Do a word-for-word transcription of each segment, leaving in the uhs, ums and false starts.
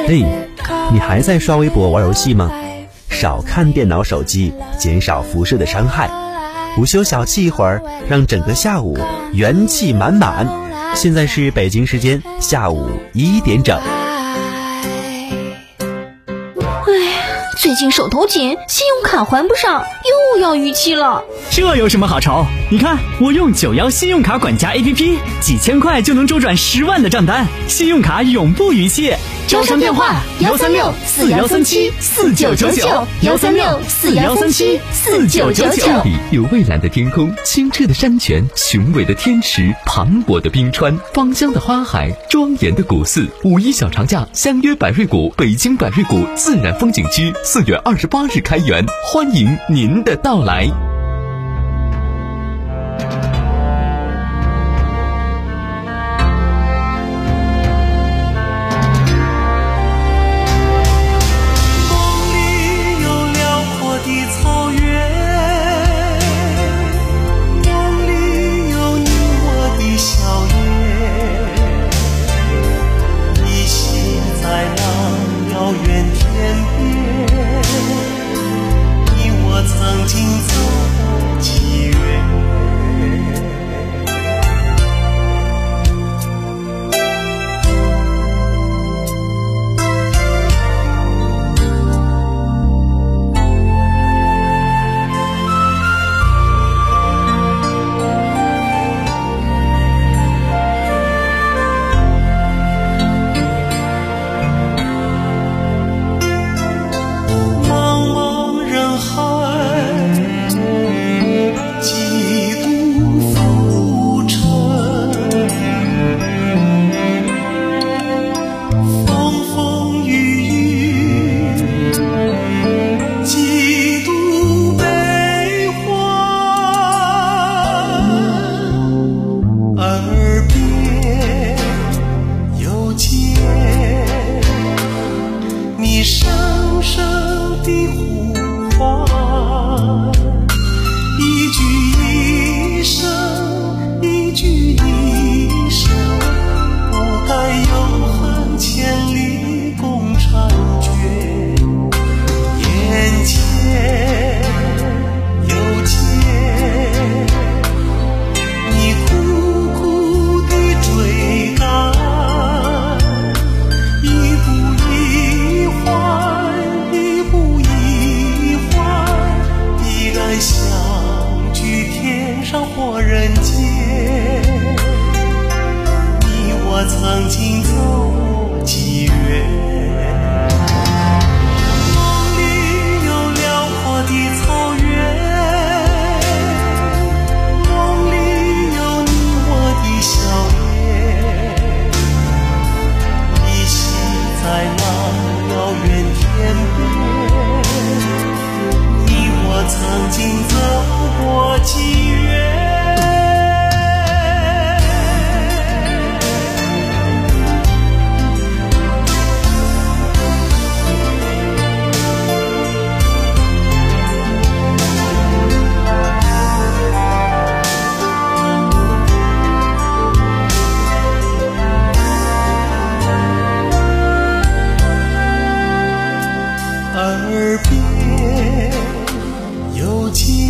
嘿，你还在刷微博玩游戏吗？少看电脑手机，减少辐射的伤害。午休小憩一会儿，让整个下午元气满满。现在是北京时间下午一点整。 最近手头紧，信用卡还不上，又要逾期了。 这有什么好愁？你看我用九幺信用卡管家 A P P， 几千块就能周转十万的账单，信用卡永不逾期。 招商电话：幺三六四幺三七四九九九，幺三六四幺三七四九九九。 这里有蔚蓝的天空、清澈的山泉、雄伟的天池、磅礴的冰川、芳香的花海、庄严的古寺。五一小长假，相约百瑞谷北京百瑞谷自然风景区，四月二十八日开园，欢迎您的到来。 曾经走过几远，梦里有辽阔的草原，梦里有你我的笑脸，依稀在那遥远天边，你我曾经走过几远。耳边又见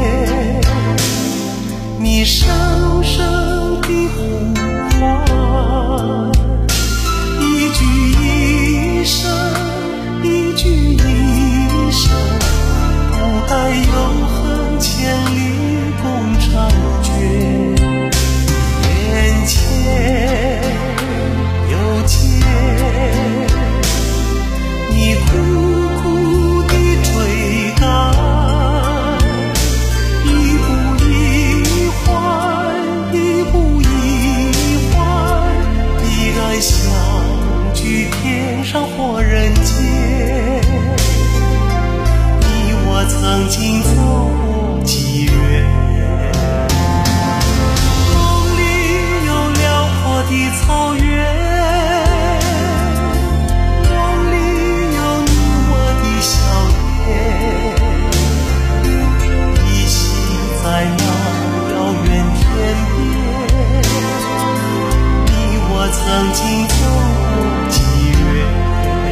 你声声的呼唤，一句一声，一句一声，不该永恒千里共婵娟。眼前又见你哭上或人间，你我曾经走过几远，梦里有辽阔的草原，梦里有你我的笑脸，依稀在那遥远天边，你我曾经走过几远。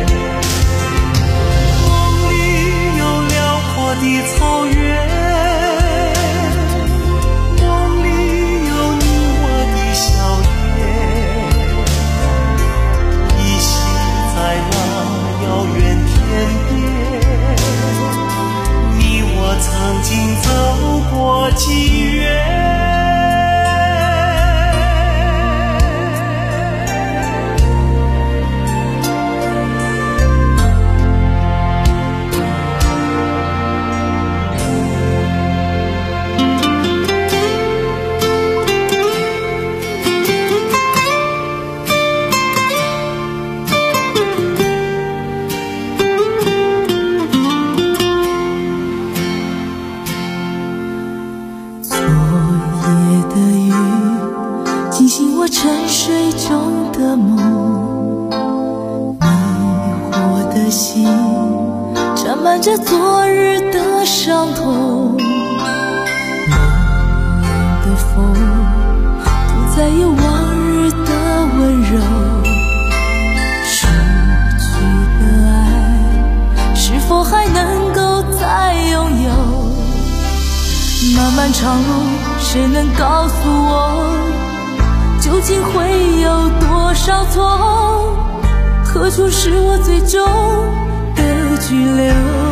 醒我沉睡中的梦，迷惑的心沾满着昨日的伤痛，冷冷的风不再有往日的温柔，失去的爱是否还能够再拥有？漫漫长路，谁能告诉我，究竟会有多少错？何处是我最终的居留？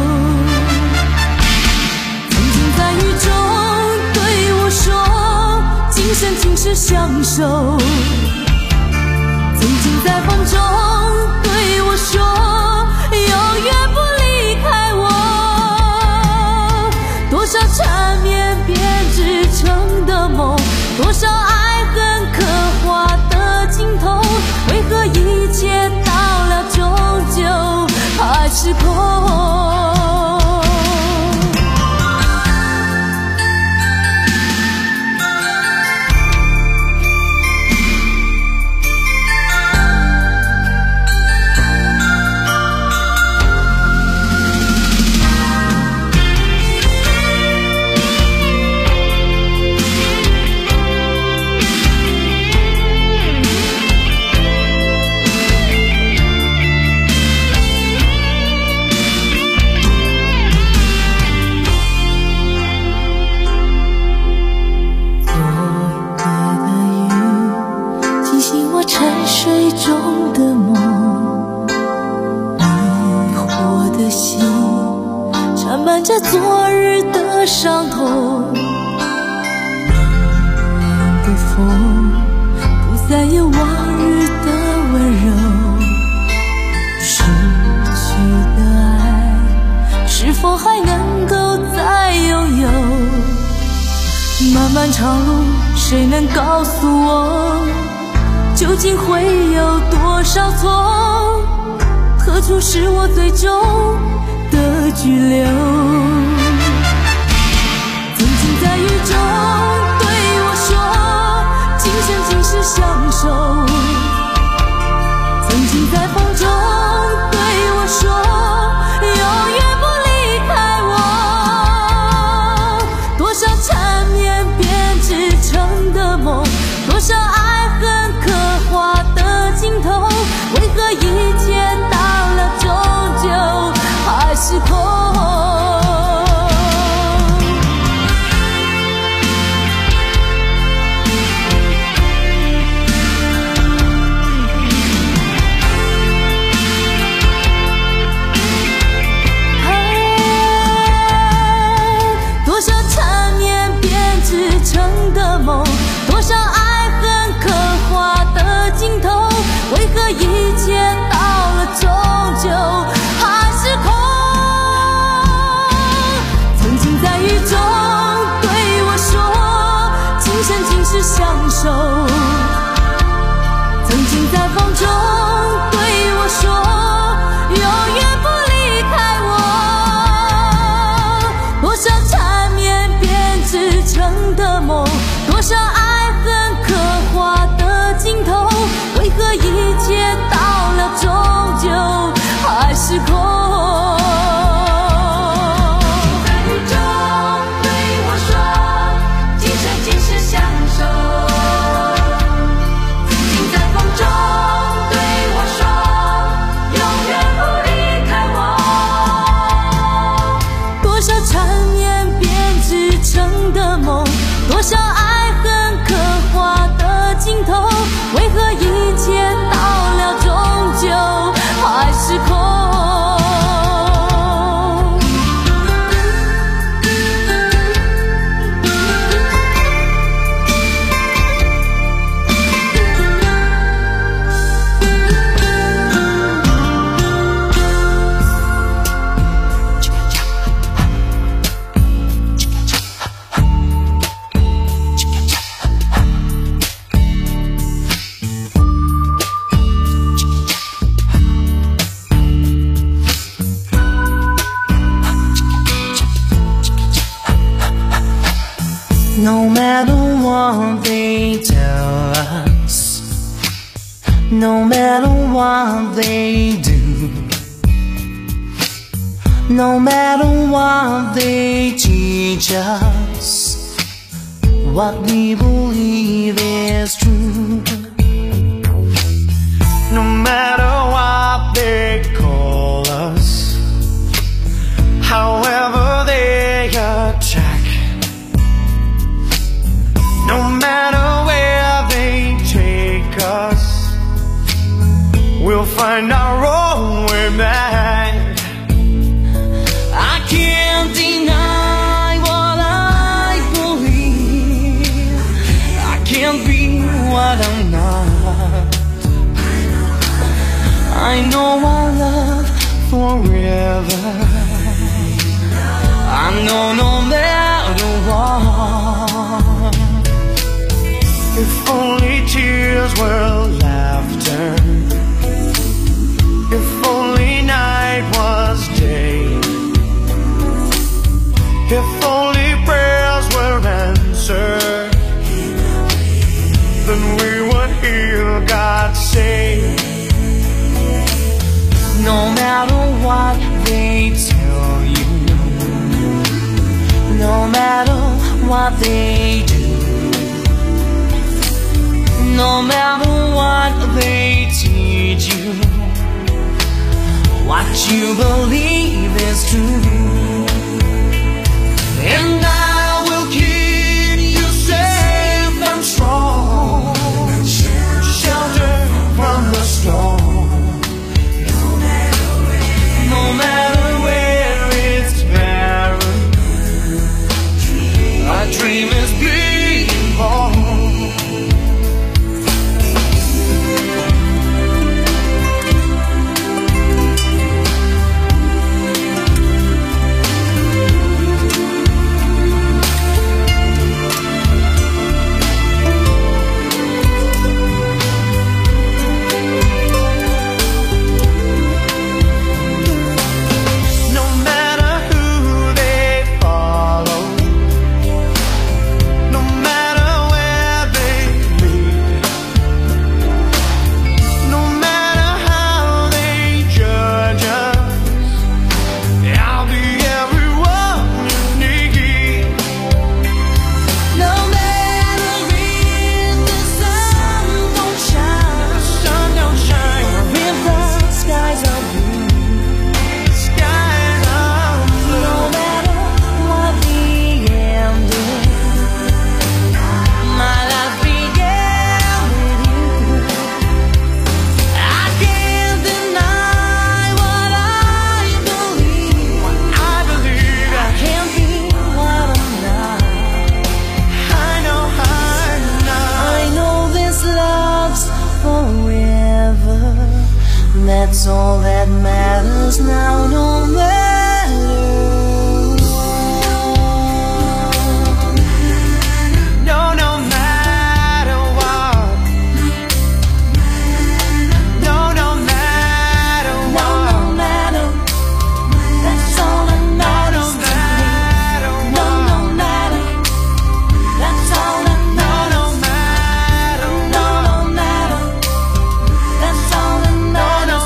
曾经在雨中对我说，今生今世相守。曾经在风中对我说，永远不离开我。多少缠绵编织成的梦，多少爱恨刻画的镜头，为何一切到了终究还是空？着昨日的伤痛，冷冷的风不再有往日的温柔，失去的爱是否还能够再拥有？漫漫长路，谁能告诉我，究竟会有多少错？何处是我最终的居留？曾经在雨中对我说，今生今世相守。曾经在风中对我说，永远不离开我。多少缠绵编织成的梦，多少爱恨刻画的镜头，为何一切到了终究还是空？多少缠绵编织成的梦，多少爱恨刻画的镜头，为何一切到了终究还是空？曾经在雨中对我说，今生今世相守。曾经在风中对我说，永远不离开我。多少缠绵编织成的梦，多少爱恨刻画的镜头，为何一切到了终究还是空？多少爱恨刻画的镜头，为何一切到了终究还是空？ No matter what they tell us, No matter what they do, no matter what they teach us, what we believe is true. No matter what they call us, however they attack, no matter where they take us, we'll find our own way back. I can't deny what I believe. I can't be what I'm not. I know our love forever. I know no matter what. If only tears were laughter, if only night was day, if only prayers were answered, then we would hear God say, no matter what they tell you, no matter what they do, no matter what they teach you, what you believe is true. And I will keep you safe and strong, shelter from the storm. No matter where it's barren, our dream is being born. That's all that matters now, no matter what. No, no matter what. No, no matter what. No, no matter. That's all that matters to me. No, no matter. That's all that matters. No, no matter. No, no matter. That's all that matters.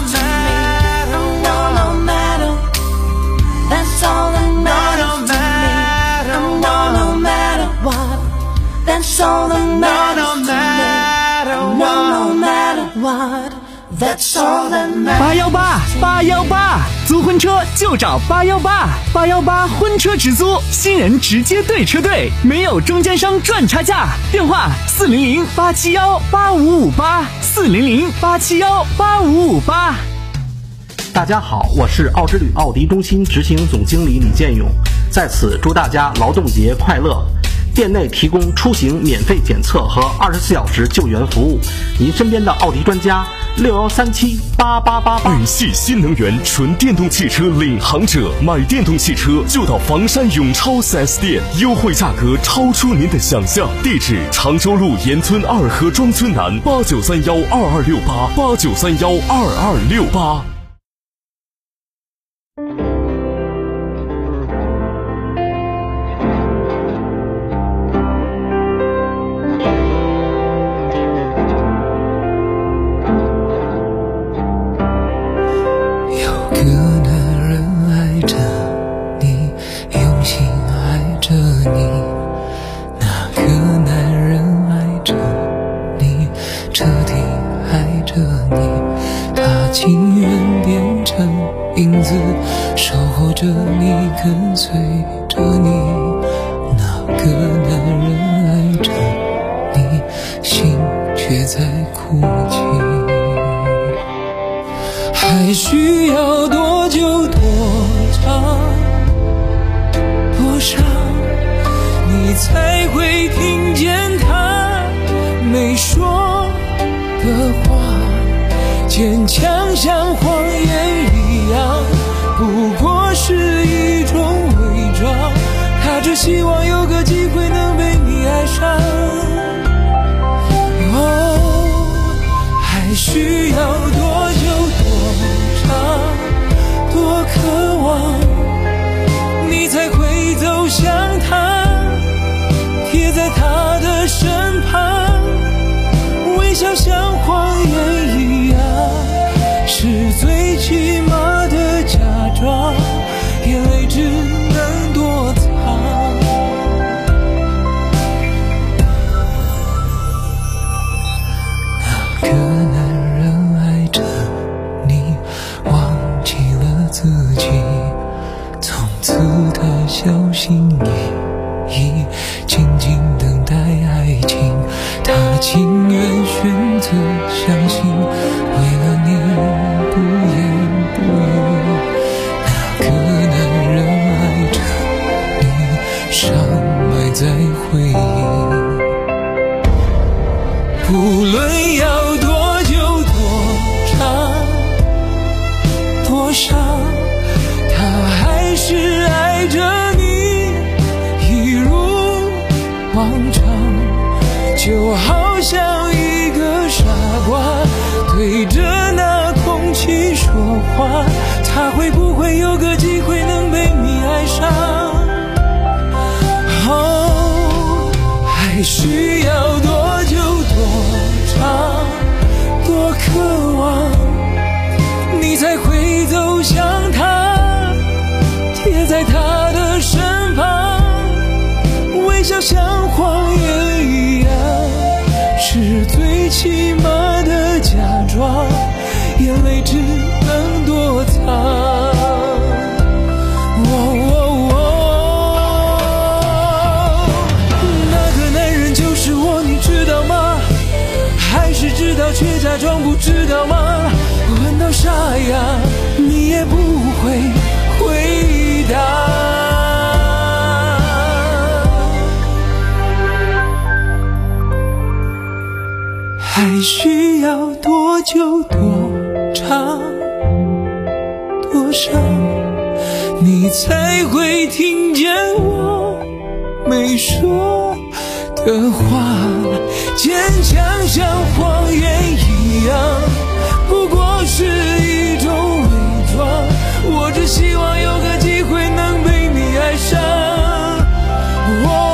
That's all that matters to me. No, no matter what. That's all that matters to me. No, no matter what. That's all that matters. 八幺八八幺八，租婚车就找八幺八，八幺八婚车直租，新人直接对车队，没有中间商赚差价。电话四零零八七幺八五五八，四零零八七幺八五五八。 大家好，我是奥之旅奥迪中心执行总经理李建勇，在此祝大家劳动节快乐。店内提供出行免费检测和二十四小时救援服务，您身边的奥迪专家六幺三七八八八八。 日系新能源纯电动汽车领航者，买电动汽车就到房山永超 四 S 店，优惠价格超出您的想象。地址：常州路沿村二河庄村南，八九三幺二二六八八九三幺二二六八。 彻底爱着你，他情愿变成影子，守候着你，跟随着你。那个男人爱着你，心却在哭泣。还需要多久多长多少，你才会听见他没说的话？坚强像谎言一样，不过是一种伪装。他只希望有个机会能被你爱上。哦，还需要多久多长多渴望，你才会走向他，贴在他的身旁，微笑像谎言一样，是最起码的假装，眼泪只能躲藏。那个男人爱着你，忘记了自己，从此他小心翼翼，静静等待爱情。他情愿选择相信，为了你不言不语。那个男人爱着你，伤埋在回忆。不论要多久多长多少，他还是爱着你，一如往常。就好像一个傻瓜对着那空气说话，他会不会有个机会能被你爱上？哦，还需要多久多长多渴望，你才会走向他，贴在他的身旁，微笑像谎言一样，是最起码的假装，眼泪只能躲藏。哦哦哦，那个男人就是我，你知道吗？还是知道却假装不知道吗？问到沙哑，你也不会回答。还需要多久多长多少，你才会听见我没说的话？坚强像谎言一样，不过是一种伪装。我只希望有个机会能被你爱上。哦，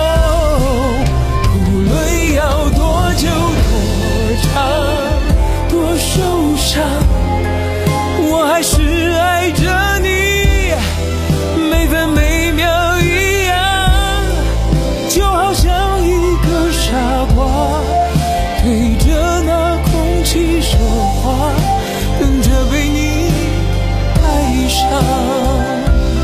多受伤，我还是爱着你，每分每秒一样，就好像一个傻瓜对着那空气说话，等着被你爱上。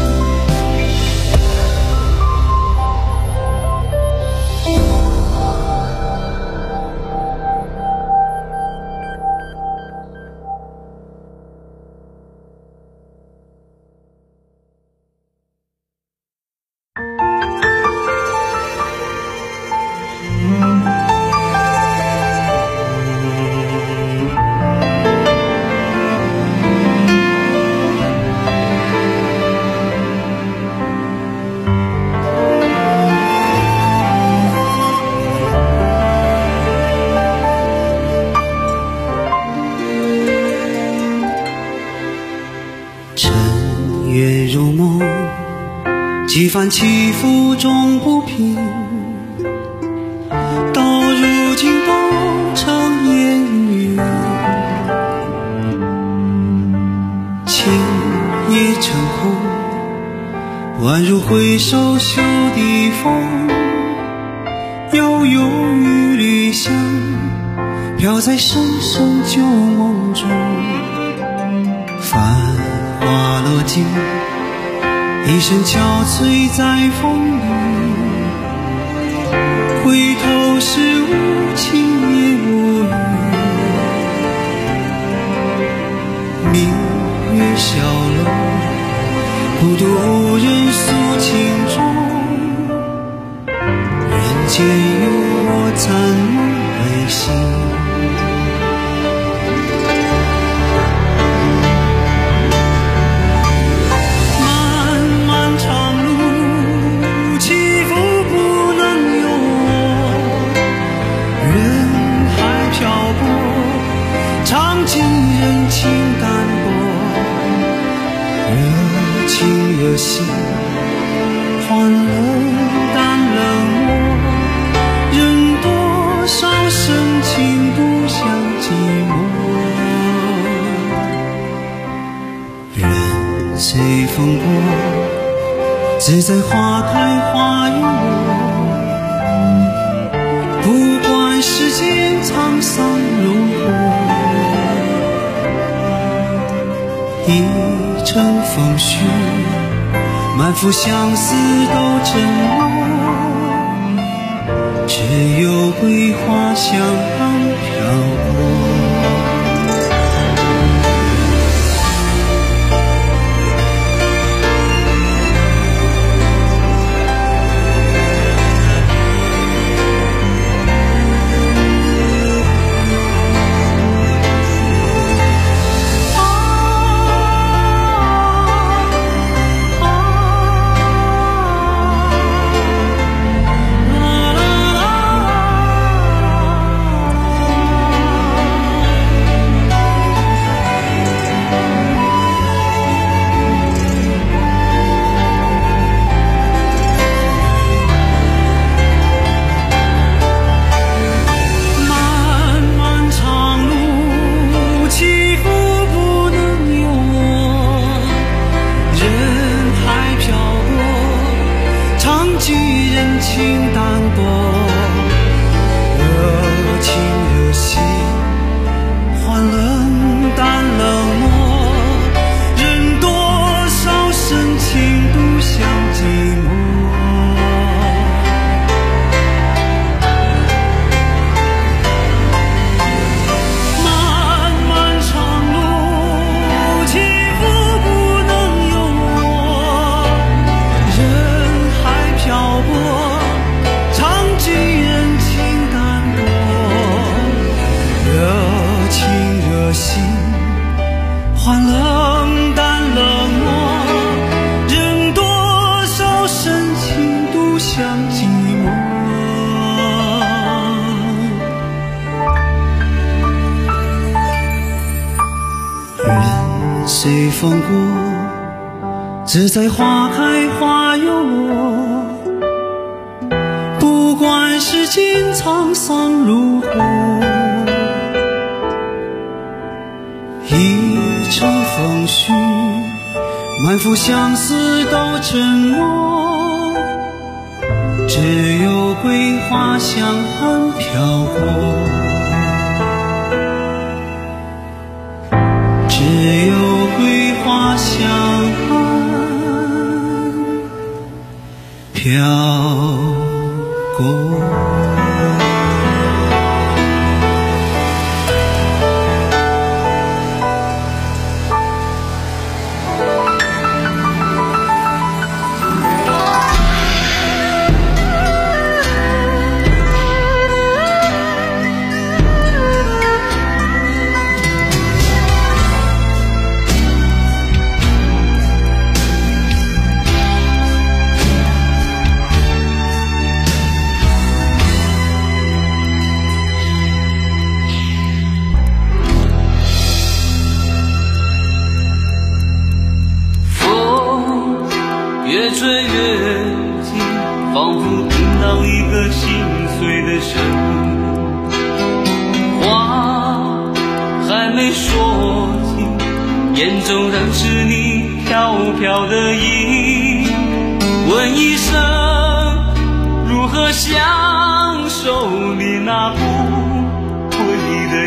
月如梦，几番起伏终不平，到如今都成烟云。情已成空，宛如回首袖底风，悠悠与离香， 飘在深深旧梦中。繁华落尽，一身憔悴在风里，回头是无情也无语。明月小楼，孤独无人诉情衷。人间有我残梦未醒。热心欢乐淡冷漠，人多少深情不想寂寞。人随风过，自在花开花又落。不管世间沧桑如何，一程风絮，满腹相思都沉默，只有桂花香飘过。欢冷淡冷漠，人多少深情独享寂寞。人随风过，自在花开花又落。不管世间沧桑如何，一程风絮，满腹相思都沉默，只有桂花香飘过，只有桂花香飘过。 越追越近，仿佛听到一个心碎的声音。话还没说尽，眼中仍是你飘飘的影。问一声，如何享受你那不回的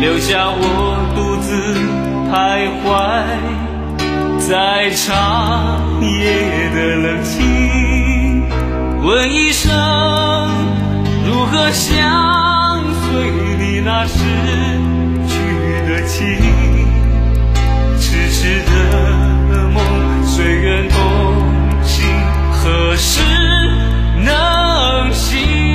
留下我独自徘徊在长夜的冷清，问一声如何相随你那逝去的情，痴痴的梦随缘同行，何时能醒？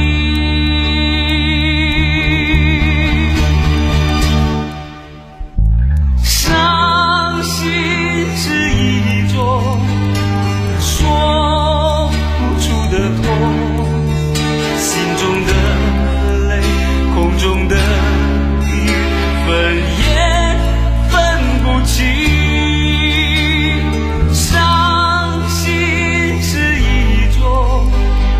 伤心是一种说不出的痛，心中的泪，空中的雨，分也分不清。伤心是一种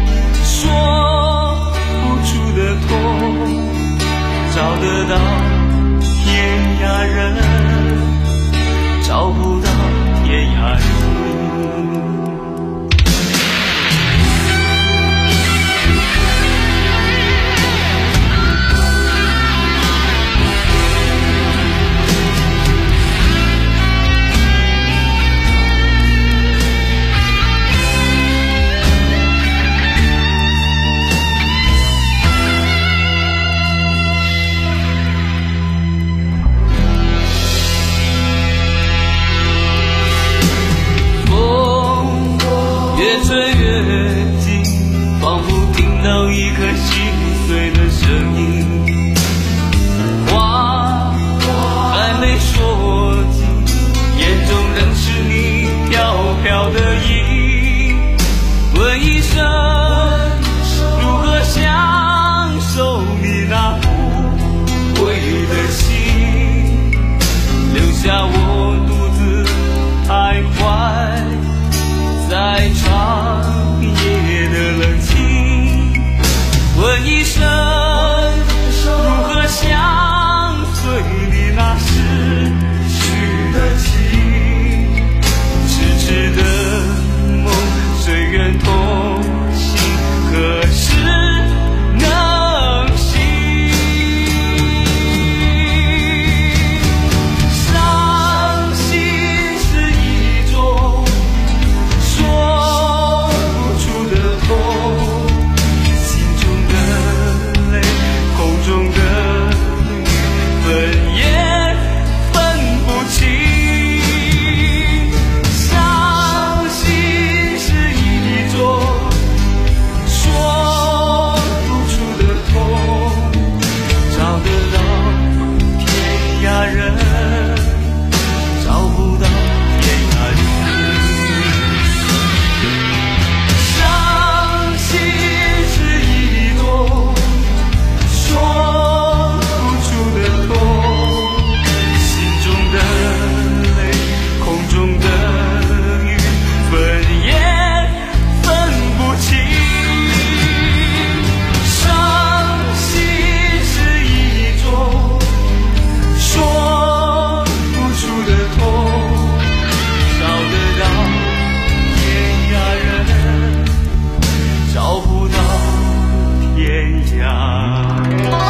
说不出的痛，找得到天涯人，找不到天涯人。越吹越近，仿佛听到一颗心碎的声音。话还没说尽，眼中仍是你飘飘的影。问一声如何享受你那无悔的心，留下我独自徘徊在长夜的冷清，问一声如何相随你那逝去的情，痴痴的梦随缘同行，何时能醒？伤心是一种说不出的痛，心中的泪，空中的雨，分也分不清。伤心是一种说不出的痛，找得到天涯人，找不到天涯人。伤心是一种说不出的痛，心中的泪，空中的雨，分也分不清。伤心是一种说不出的痛，找得到天涯人，找不到天涯。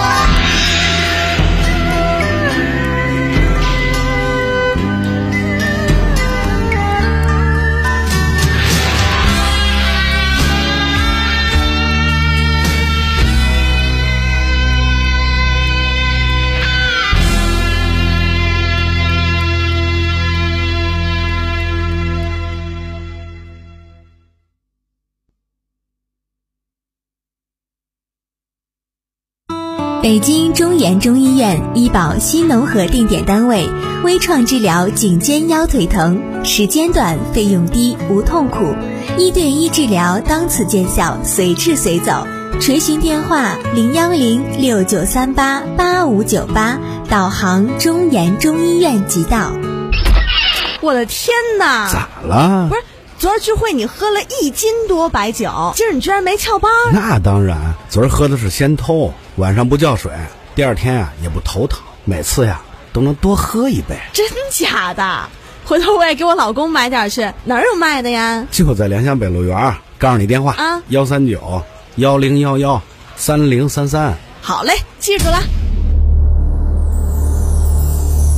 北京中研中医院医保新农合定点单位，微创治疗颈肩腰腿疼，时间短，费用低，无痛苦，一对一治疗当此见效，随治随走。垂询电话零幺零六九三八八五九八，导航中研中医院即到。 我的天哪！ 咋了？ 不是，昨儿聚会你喝了一斤多白酒，今儿你居然没翘班？ 那当然，昨儿喝的是鲜透，晚上不叫水，第二天呀、啊、也不头疼，每次呀都能多喝一杯。 真假的？回头我也给我老公买点去，哪儿有卖的呀？ 就在联想北路园，告诉你电话啊，幺三九幺零幺幺三零三三。 好嘞，记住了。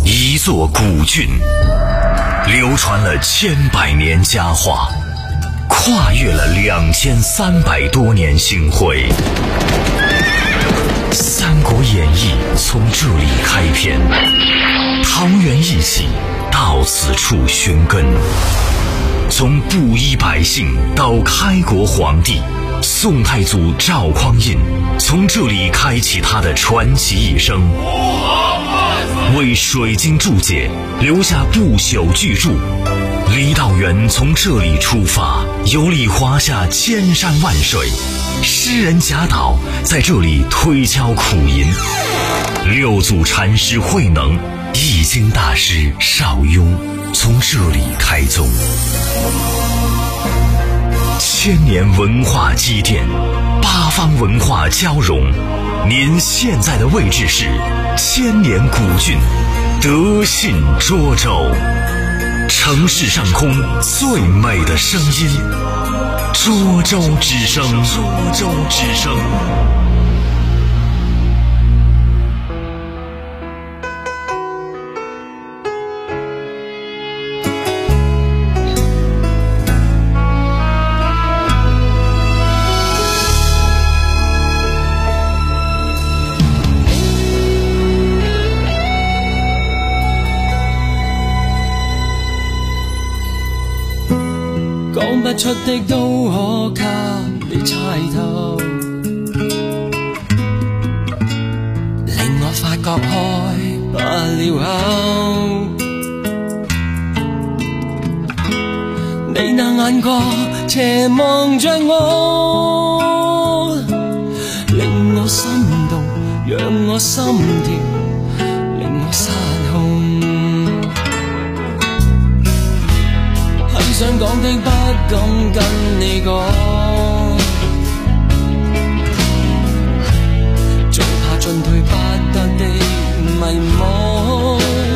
一座古郡，流传了千百年佳话，跨越了两千三百多年星辉。《三国演义》从这里开篇，桃园义气到此处寻根。从布衣百姓到开国皇帝，宋太祖赵匡胤从这里开启他的传奇一生，为水晶注解留下不朽巨著。郦道元从这里出发，游历华夏千山万水，诗人贾岛在这里推敲苦吟，六祖禅师慧能、易经大师邵雍从这里开宗。千年文化积淀，八方文化交融。您现在的位置是千年古郡德信涿州，城市上空最美的声音，涿州之声。涿州之声。 講不出的都可給你猜透，令我發覺開不了口。你那眼角斜望着我，令我心動，讓我心跳，令我失控。想講的不敢跟你講，最怕進退不得的迷惘。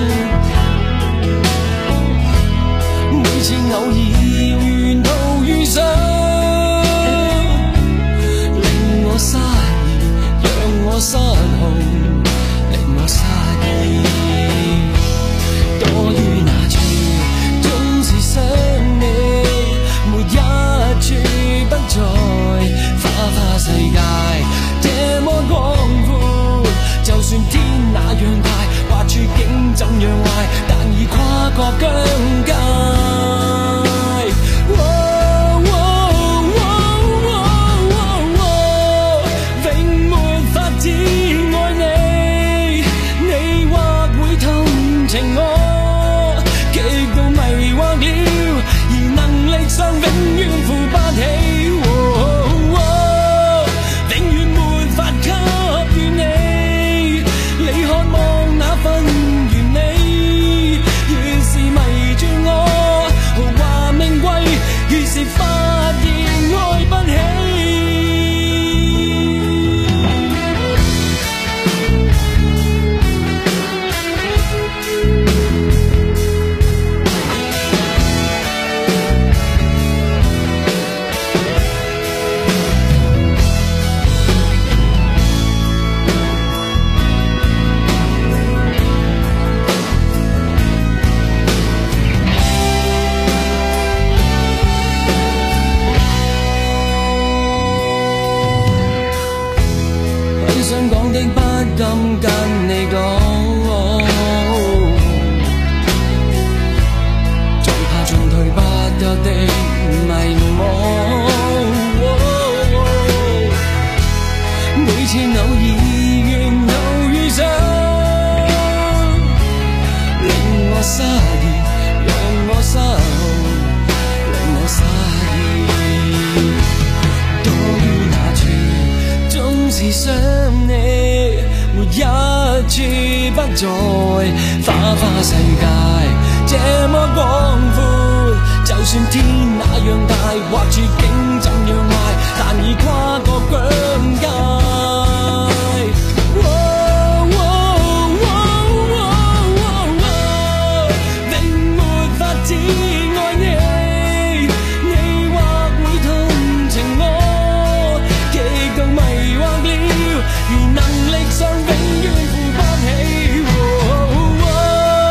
每次偶爾沿途遇上，令我失意，讓我失控，令我失意。多於那處，總是想不再花花世界這麼廣闊，就算天那樣大，或處境怎樣壞，但已跨過疆界。永沒法子愛你，你或會同情我，極度迷惑了，而能力上永遠扶不起。敢跟你講，最怕進退不得的迷惘。每次偶爾沿途遇上，令我失意，讓我失控，令我失意。多於那處，總是想你。沒一處不在花花世界這麼廣闊，就算天那樣大，或處境怎樣壞，但已跨過疆界。永沒法子愛你，你或會同情我，極度迷惑了，而能力上永遠扶不起。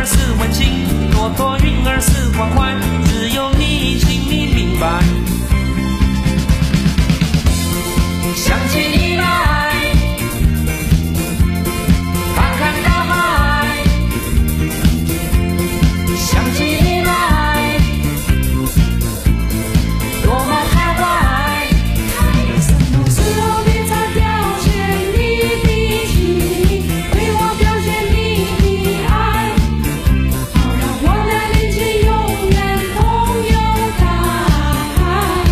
儿是温馨，朵朵云儿是欢快，只有你心里明白。想起你来，看看大海，想起你来，多么开怀。 什么时候你才表现你的情，对我表现你的爱，好让我俩连起永远同游大海。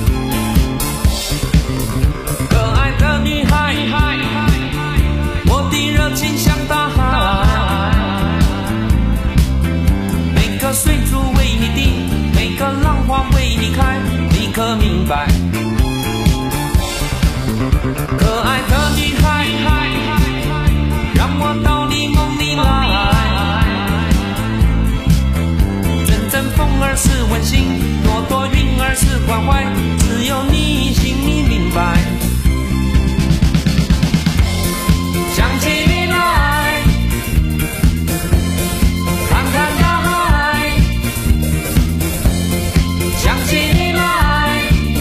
可爱的女孩，我的热情像大海，每个水珠为你滴，每个浪花为你开，你可明白？可爱的女孩，让我到你梦里来，阵阵风儿是温馨，朵朵云儿是关怀，只有你心里明白。想起你来，看看大海，想起你来，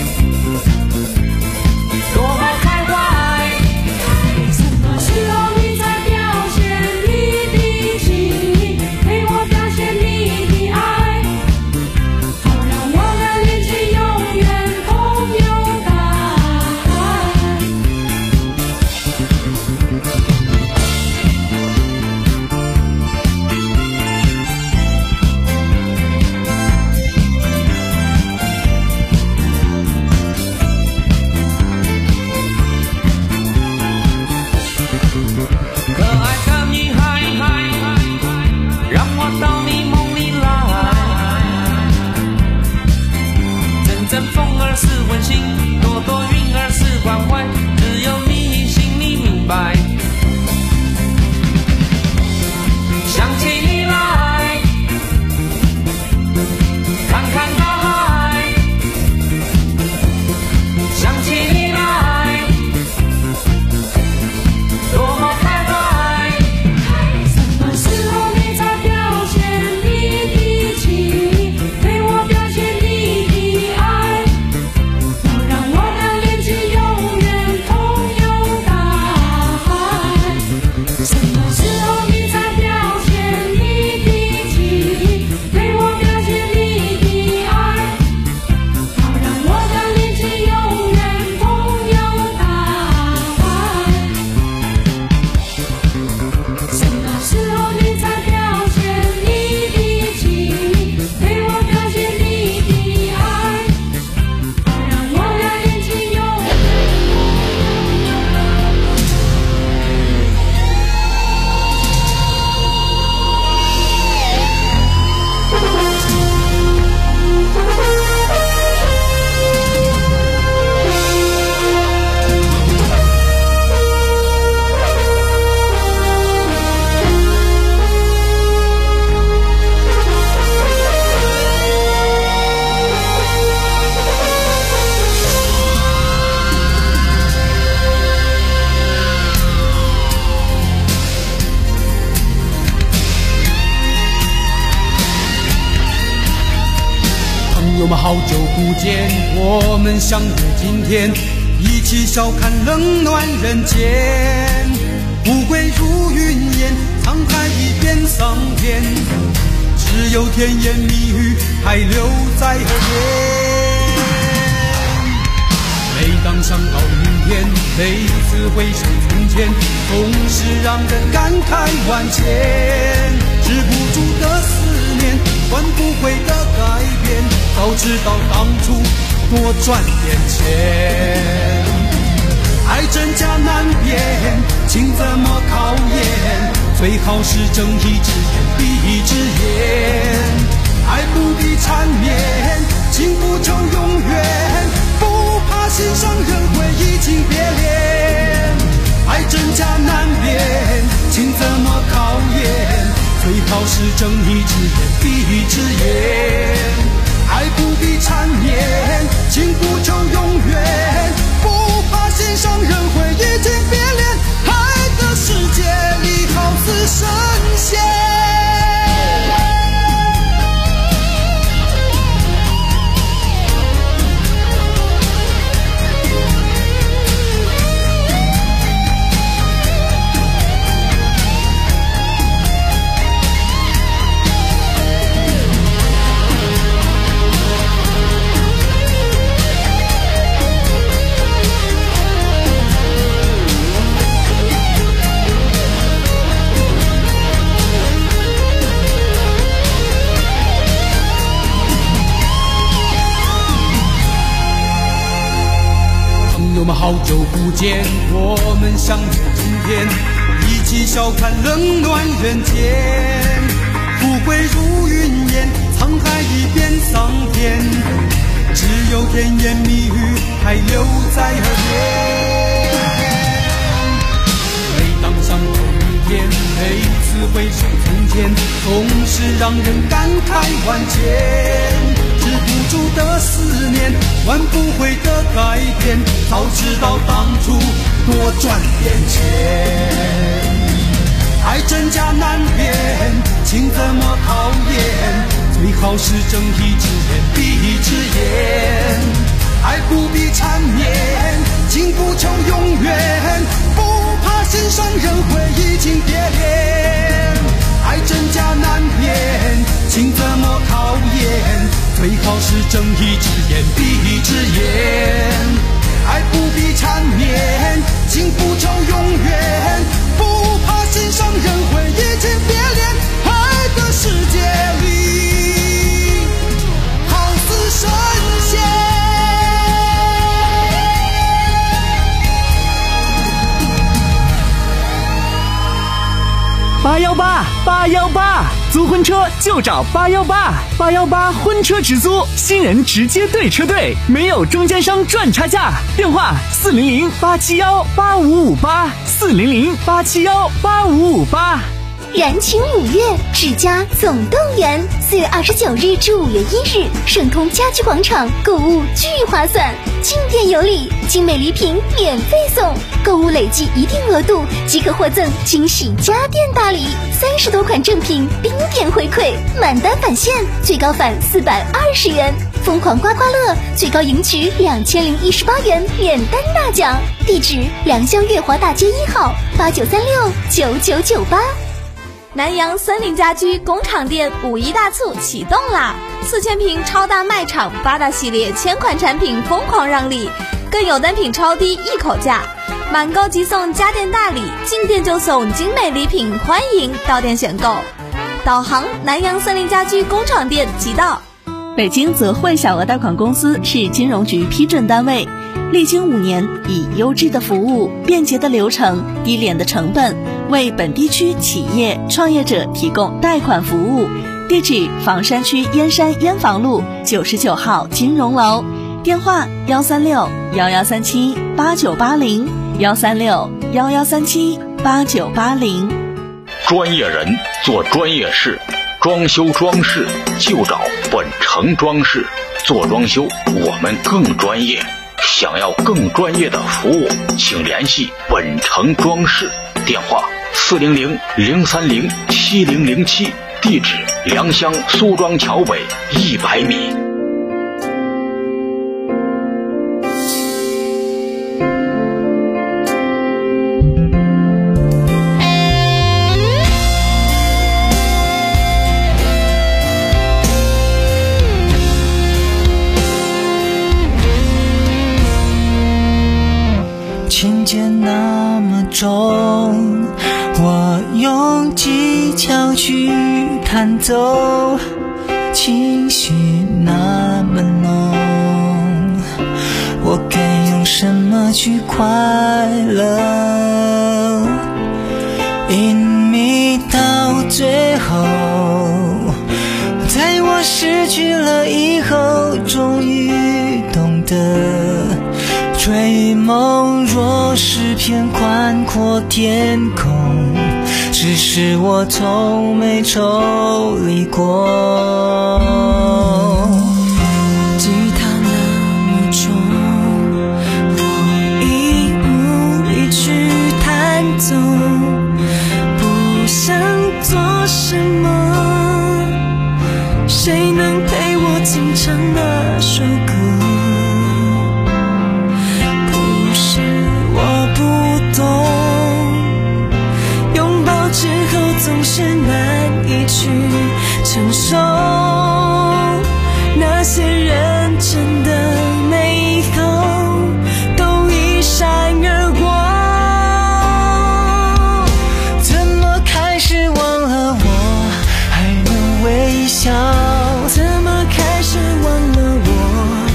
多么开怀。 什么时候你才表现你的情，对我表现你的爱，好让我俩连起永远同游大海。 可爱的女孩，让我到你梦里来，阵阵风儿是温馨，朵朵云儿是关怀，只有你心里明白。想起你来，看看大海，想起你来，多么开怀。 什么时候你才表现你的情，对我表现你的爱，好让我俩连起永远同游大海。什么时候你才表现你的情，对我表现你的爱，好让我俩连起永远同游大海。什么时候你才表现你的情，对我表现你的爱，好让我俩连起永远。 朋友们，好久不见，我们相约今天，一起笑看冷暖人间。富贵如云烟，沧海一变桑田，只有甜言蜜语还留在耳边。每当想到明天，每次回首从前，总是让人感慨万千。止不住的思念，换不回的改变，早知道当初多赚点钱。爱真假难辨，情怎么考验？最好是睁一只眼闭一只眼。爱不必缠绵，情不求永远，不怕心上人会移情别恋。爱真假难辨，情怎么考验？最好是睁一只眼闭一只眼。爱不必缠绵，情不求永远，不怕心上人会移情别恋。爱的世界里好似神仙。 好久不见，我们相约今天，一起笑看冷暖人间。富贵如云烟，沧海一变桑田，只有甜言蜜语还留在耳边。每当想到明天，每次回首从前，总是让人感慨万千。止不住的思念，挽不回的改变，早知道当初多赚点钱。爱真假难辨，情怎么考验？最好是睁一只眼闭一只眼。爱不必缠绵，情不求永远，不怕心上人会移情别恋。爱真假难辨，情怎么考验？最好是睁一只眼闭一只眼。爱不必缠绵，情不求永远，不怕心上人会移情别恋。爱的世界里，好似神仙。 八幺八八幺八，租婚车就找八幺八，八幺八婚车直租，新人直接对车队，没有中间商赚差价。电话四零零八七幺八五五八，四零零八七幺八五五八。 燃情五月，世家总动员，四月二十九日至五月一日，盛通家居广场购物巨划算，进店有礼，精美礼品免费送，购物累计一定额度即可获赠惊喜家电大礼，三十多款正品冰点回馈，满单返现，最高返四百二十元，疯狂刮刮乐最高赢取两千零一十八元免单大奖。地址：良乡月华大街一号，八九三六九九九八。 南阳森林家居工厂店五一大促启动啦！四千平超大卖场，八大系列千款产品疯狂让利，更有单品超低一口价，满购即送家电大礼，进店就送精美礼品，欢迎到店选购。导航南阳森林家居工厂店即到。 北京泽汇小额贷款公司是金融局批准单位，历经五年，以优质的服务、便捷的流程、低廉的成本，为本地区企业创业者提供贷款服务。地址：房山区燕山燕房路九十九号金融楼。电话：幺三六幺幺三七八九八零，幺三六幺幺三七八九八零。 专业人做专业事，装修装饰就找本城装饰。做装修我们更专业，想要更专业的服务，请联系本城装饰。电话：四零零零三零七零零七，地址：良乡苏庄桥北一百米。 琴键那么重，我用技巧去弹奏，情绪那么浓，我该用什么去快乐？隐秘到最后，在我失去了以后，终于懂得，追梦若是片宽阔天空，只是我从没抽离过。吉他那么重，我已无力去弹奏，不想做什么，谁能陪我轻唱那首歌？总是难以去承受，那些认真的美好都一闪而过。怎么开始忘了我还能微笑？怎么开始忘了我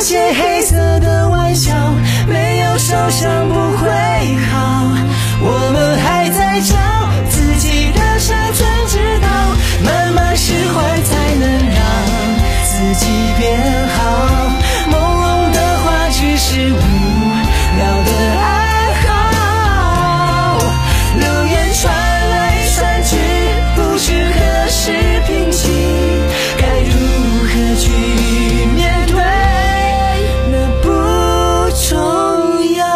些黑色的玩笑，没有受伤不会好。我们还在找自己的生存之道，慢慢释怀才能让自己变好。朦胧的话只是无聊的爱好，流言传来传去，不知何时平息，该如何去面对，那不重要。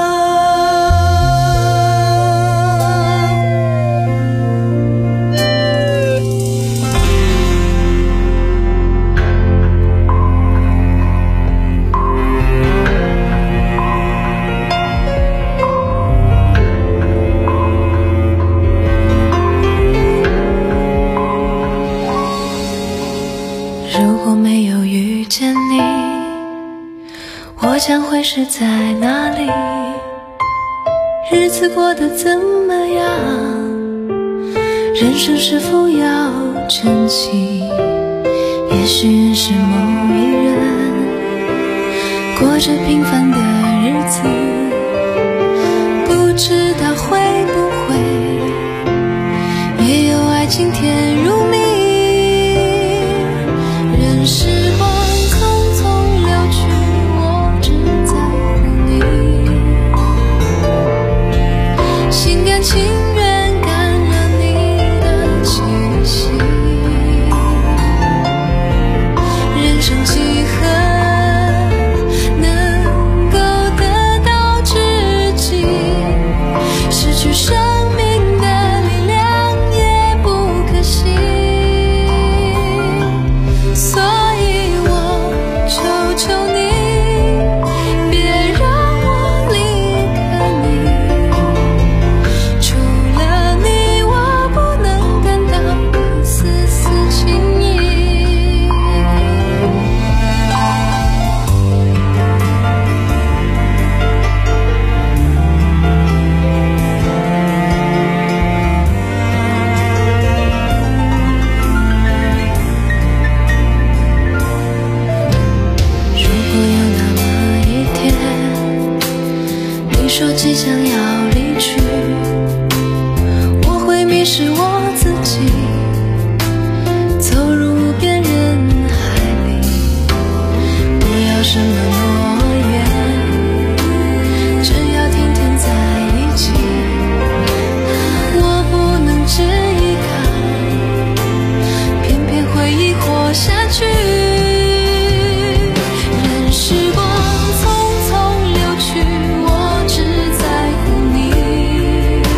如果没有遇见你，我将会是在哪里？日子过得怎么样？人生是否要珍惜？也许认识某一人，过着平凡的日子，不知道会不会也有爱情甜如蜜。时光匆匆流去，我只在乎你，心甘情愿感染你的气息。人生几何能够得到知己，失去生命的力量也不可惜。所以我求求你，别让我离开你，除了你我不能感到一丝丝情意。说即将要离去，我会迷失我自己，走入无边人海里。不要什么诺言，只要天天在一起。我不能只依靠，偏偏回忆活下去。任时光匆匆流去，我只在乎你，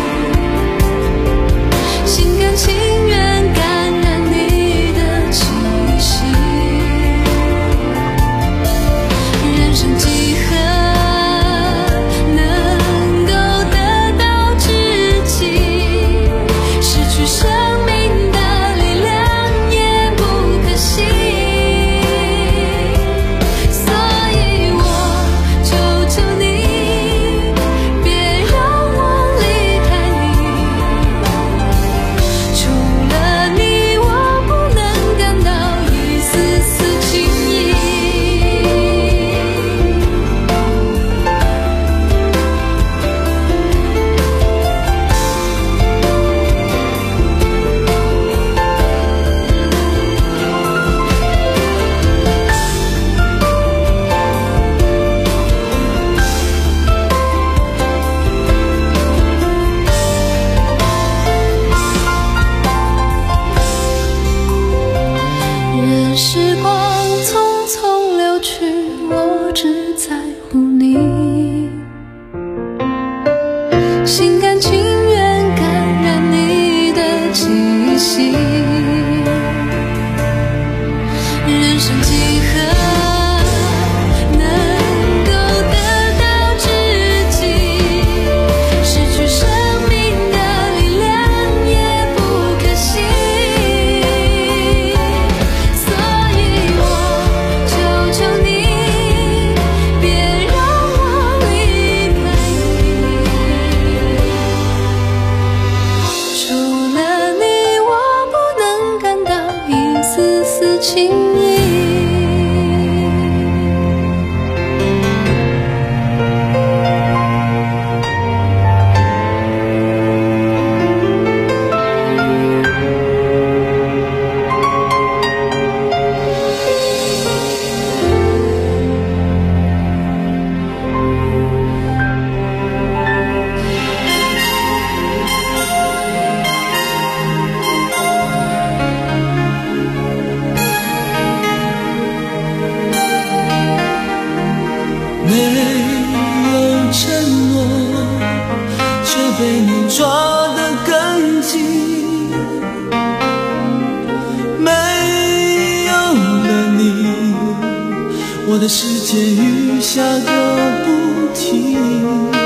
的世界雨下个不停，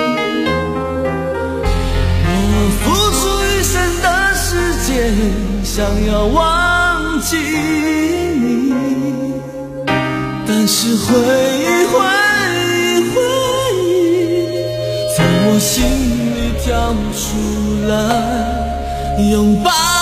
我付出一生的时间想要忘记你，但是回忆回忆回忆从我心里跳出来，拥抱